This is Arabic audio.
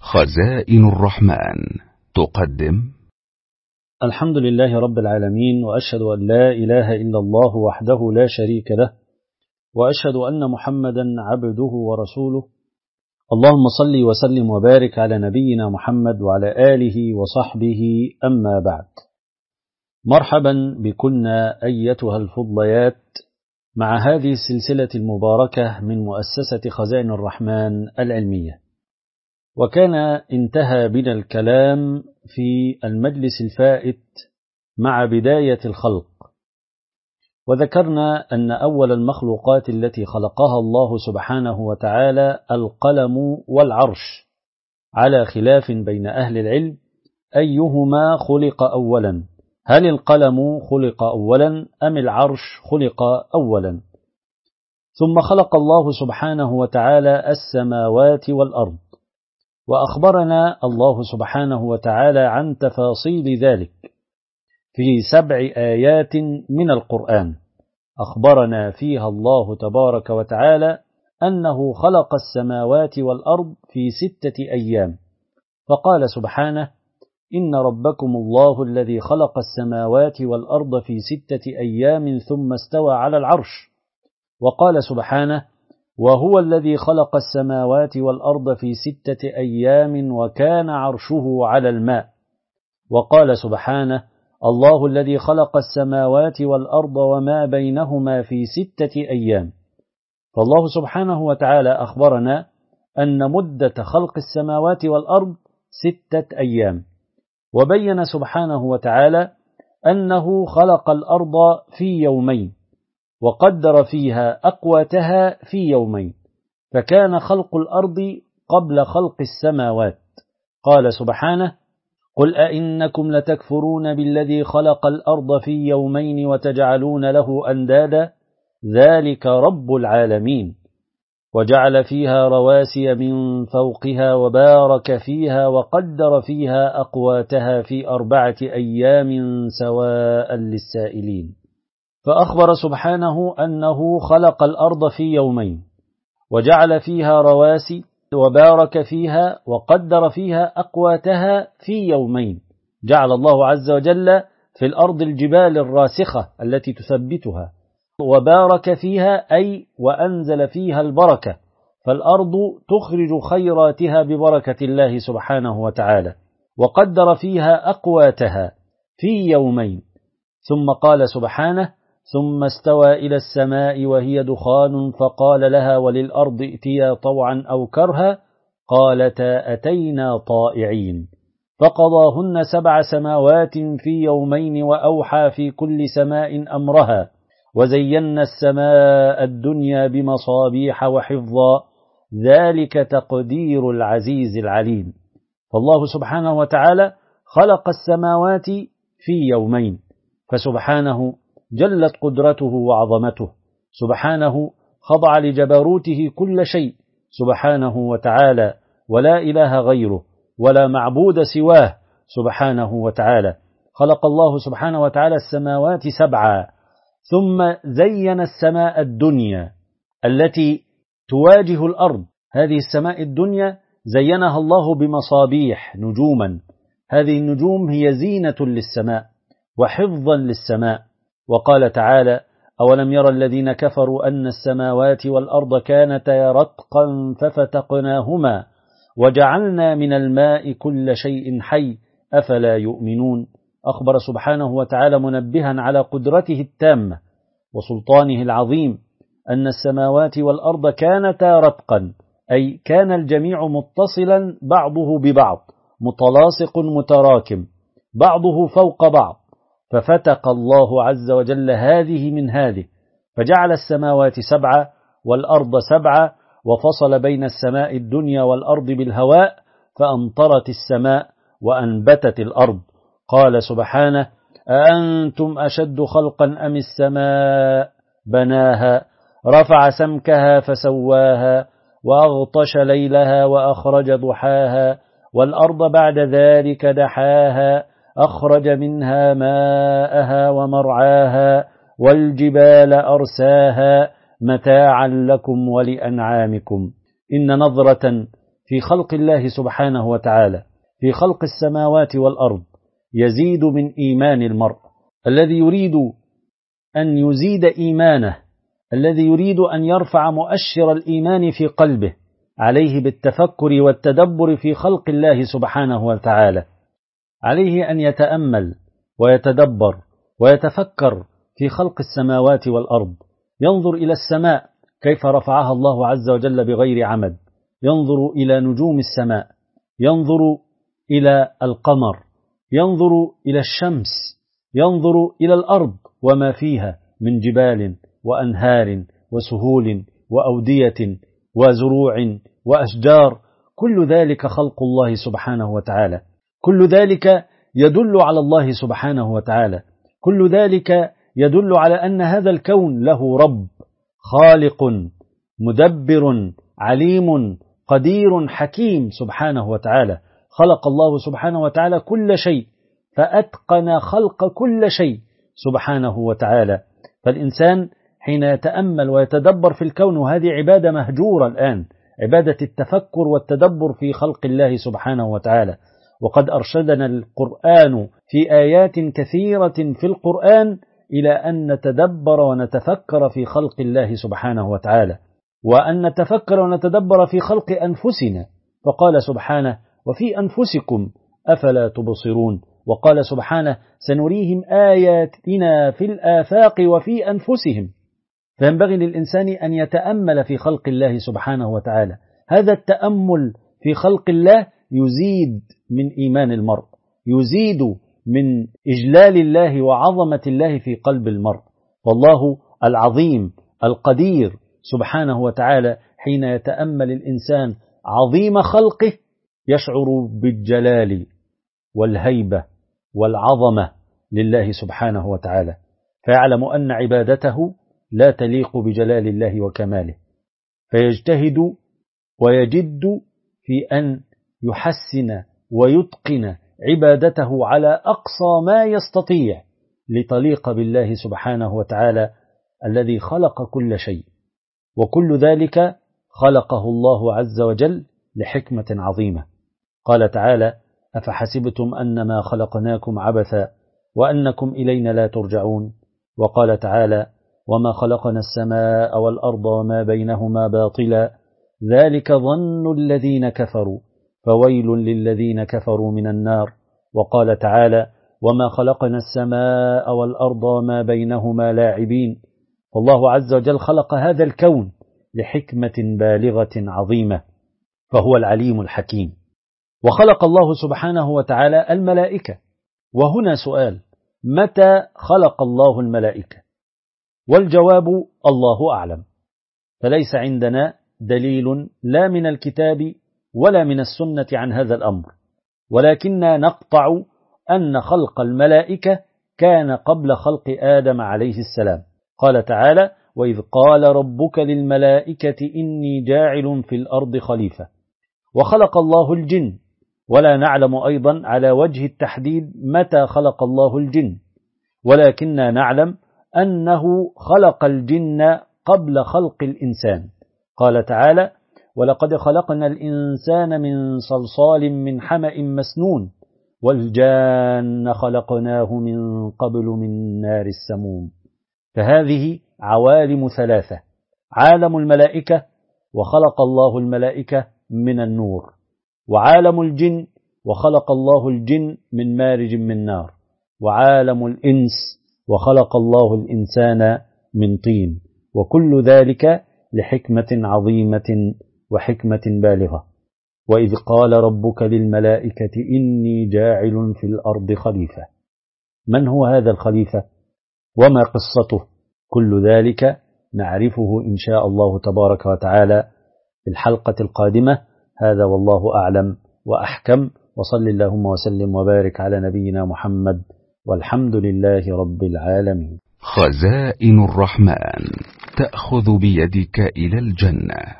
خزائن الرحمن تقدم. الحمد لله رب العالمين، وأشهد أن لا إله إلا الله وحده لا شريك له، وأشهد أن محمدا عبده ورسوله. اللهم صل وسلم وبارك على نبينا محمد وعلى آله وصحبه، أما بعد. مرحبا بكنا أيتها الفضليات مع هذه السلسلة المباركة من مؤسسة خزائن الرحمن العلمية. وكان انتهى بنا الكلام في المجلس الفائت مع بداية الخلق، وذكرنا أن أول المخلوقات التي خلقها الله سبحانه وتعالى القلم والعرش، على خلاف بين أهل العلم أيهما خلق أولا، هل القلم خلق أولا أم العرش خلق أولا؟ ثم خلق الله سبحانه وتعالى السماوات والأرض، وأخبرنا الله سبحانه وتعالى عن تفاصيل ذلك في 7 آيات من القرآن، أخبرنا فيها الله تبارك وتعالى أنه خلق السماوات والأرض في 6 أيام، فقال سبحانه: إن ربكم الله الذي خلق السماوات والأرض في 6 أيام ثم استوى على العرش. وقال سبحانه: وهو الذي خلق السماوات والأرض في 6 أيام وكان عرشه على الماء. وقال سبحانه: الله الذي خلق السماوات والأرض وما بينهما في 6 أيام. فالله سبحانه وتعالى أخبرنا أن مدة خلق السماوات والأرض 6 أيام، وبين سبحانه وتعالى أنه خلق الأرض في يومين، وقدر فيها أقواتها في يومين، فكان خلق الأرض قبل خلق السماوات. قال سبحانه: قل أئنكم لتكفرون بالذي خلق الأرض في يومين وتجعلون له أندادا ذلك رب العالمين. وجعل فيها رواسي من فوقها وبارك فيها وقدر فيها أقواتها في 4 أيام سواء للسائلين. فأخبر سبحانه أنه خلق الأرض في يومين، وجعل فيها رواسي وبارك فيها وقدر فيها أقواتها في يومين. جعل الله عز وجل في الأرض الجبال الراسخة التي تثبتها، وبارك فيها أي وأنزل فيها البركة، فالأرض تخرج خيراتها ببركة الله سبحانه وتعالى. وقدر فيها أقواتها في يومين. ثم قال سبحانه: ثم استوى إلى السماء وهي دخان فقال لها وللأرض ائتيا طوعا أو كرها قالتا أتينا طائعين. فقضاهن 7 سماوات في يومين وأوحى في كل سماء أمرها وزينا السماء الدنيا بمصابيح وحفظا ذلك تقدير العزيز العليم. فالله سبحانه وتعالى خلق السماوات في يومين، فسبحانه جلت قدرته وعظمته، سبحانه خضع لجبروته كل شيء سبحانه وتعالى، ولا إله غيره ولا معبود سواه سبحانه وتعالى. خلق الله سبحانه وتعالى السماوات 7، ثم زين السماء الدنيا التي تواجه الأرض. هذه السماء الدنيا زينها الله بمصابيح نجوما، هذه النجوم هي زينة للسماء وحفظا للسماء. وقال تعالى: أولم يرى الذين كفروا أن السماوات والأرض كانتا رتقا ففتقناهما وجعلنا من الماء كل شيء حي أفلا يؤمنون. أخبر سبحانه وتعالى منبها على قدرته التامة وسلطانه العظيم أن السماوات والأرض كانتا رتقا، أي كان الجميع متصلا بعضه ببعض، متلاصق متراكم، بعضه فوق بعض، ففتق الله عز وجل هذه من هذه، فجعل السماوات 7 والأرض 7، وفصل بين السماء الدنيا والأرض بالهواء، فأمطرت السماء وأنبتت الأرض. قال سبحانه: أأنتم أشد خلقا أم السماء بناها رفع سمكها فسواها وأغطش ليلها وأخرج ضحاها والأرض بعد ذلك دحاها أخرج منها ماءها ومرعاها والجبال أرساها متاعا لكم ولأنعامكم إن نظرة في خلق الله سبحانه وتعالى، في خلق السماوات والأرض، يزيد من إيمان المرء. الذي يريد أن يزيد إيمانه، الذي يريد أن يرفع مؤشر الإيمان في قلبه، عليه بالتفكر والتدبر في خلق الله سبحانه وتعالى. عليه أن يتأمل ويتدبر ويتفكر في خلق السماوات والأرض، ينظر إلى السماء كيف رفعها الله عز وجل بغير عمد، ينظر إلى نجوم السماء، ينظر إلى القمر، ينظر إلى الشمس، ينظر إلى الأرض وما فيها من جبال وأنهار وسهول وأودية وزروع وأشجار، كل ذلك خلق الله سبحانه وتعالى، كل ذلك يدل على الله سبحانه وتعالى، كل ذلك يدل على أن هذا الكون له رب خالق مدبر عليم قدير حكيم سبحانه وتعالى. خلق الله سبحانه وتعالى كل شيء، فأتقن خلق كل شيء سبحانه وتعالى. فالإنسان حين يتأمل ويتدبر في الكون، وهذه عبادة مهجورة الآن، عبادة التفكر والتدبر في خلق الله سبحانه وتعالى. وقد أرشدنا القرآن في آيات كثيرة في القرآن إلى أن نتدبر ونتفكر في خلق الله سبحانه وتعالى، وأن نتفكر ونتدبر في خلق أنفسنا. فقال سبحانه: وفي أنفسكم أفلا تبصرون. وقال سبحانه: سنريهم آياتنا في الآفاق وفي أنفسهم. فينبغي للإنسان أن يتأمل في خلق الله سبحانه وتعالى. هذا التأمل في خلق الله يزيد من إيمان المرء، يزيد من إجلال الله وعظمة الله في قلب المرء. والله العظيم القدير سبحانه وتعالى حين يتأمل الإنسان عظيم خلقه يشعر بالجلال والهيبة والعظمة لله سبحانه وتعالى، فيعلم أن عبادته لا تليق بجلال الله وكماله، فيجتهد ويجد في أن يحسن ويتقن عبادته على أقصى ما يستطيع لتليق بالله سبحانه وتعالى الذي خلق كل شيء. وكل ذلك خلقه الله عز وجل لحكمة عظيمة. قال تعالى: أفحسبتم أنما خلقناكم عبثا وأنكم إلينا لا ترجعون. وقال تعالى: وما خلقنا السماء والأرض وما بينهما باطلا ذلك ظن الذين كفروا فويل للذين كفروا من النار. وقال تعالى: وما خلقنا السماء والأرض وما بينهما لاعبين. فالله عز وجل خلق هذا الكون لحكمة بالغة عظيمة، فهو العليم الحكيم. وخلق الله سبحانه وتعالى الملائكة. وهنا سؤال: متى خلق الله الملائكة؟ والجواب: الله أعلم. فليس عندنا دليل لا من الكتاب ولا من السنة عن هذا الأمر، ولكننا نقطع أن خلق الملائكة كان قبل خلق آدم عليه السلام. قال تعالى: وإذ قال ربك للملائكة إني جاعل في الأرض خليفة. وخلق الله الجن، ولا نعلم أيضا على وجه التحديد متى خلق الله الجن، ولكننا نعلم أنه خلق الجن قبل خلق الإنسان. قال تعالى: ولقد خلقنا الإنسان من صلصال من حمأ مسنون والجان خلقناه من قبل من نار السموم. فهذه عوالم ثلاثة: عالم الملائكة، وخلق الله الملائكة من النور، وعالم الجن، وخلق الله الجن من مارج من نار، وعالم الإنس، وخلق الله الإنسان من طين. وكل ذلك لحكمة عظيمة وحكمة بالغة. وإذ قال ربك للملائكة إني جاعل في الأرض خليفة. من هو هذا الخليفة؟ وما قصته؟ كل ذلك نعرفه إن شاء الله تبارك وتعالى في الحلقة القادمة. هذا والله أعلم وأحكم، وصل اللهم وسلم وبارك على نبينا محمد، والحمد لله رب العالمين. خزائن الرحمن تأخذ بيدك إلى الجنة.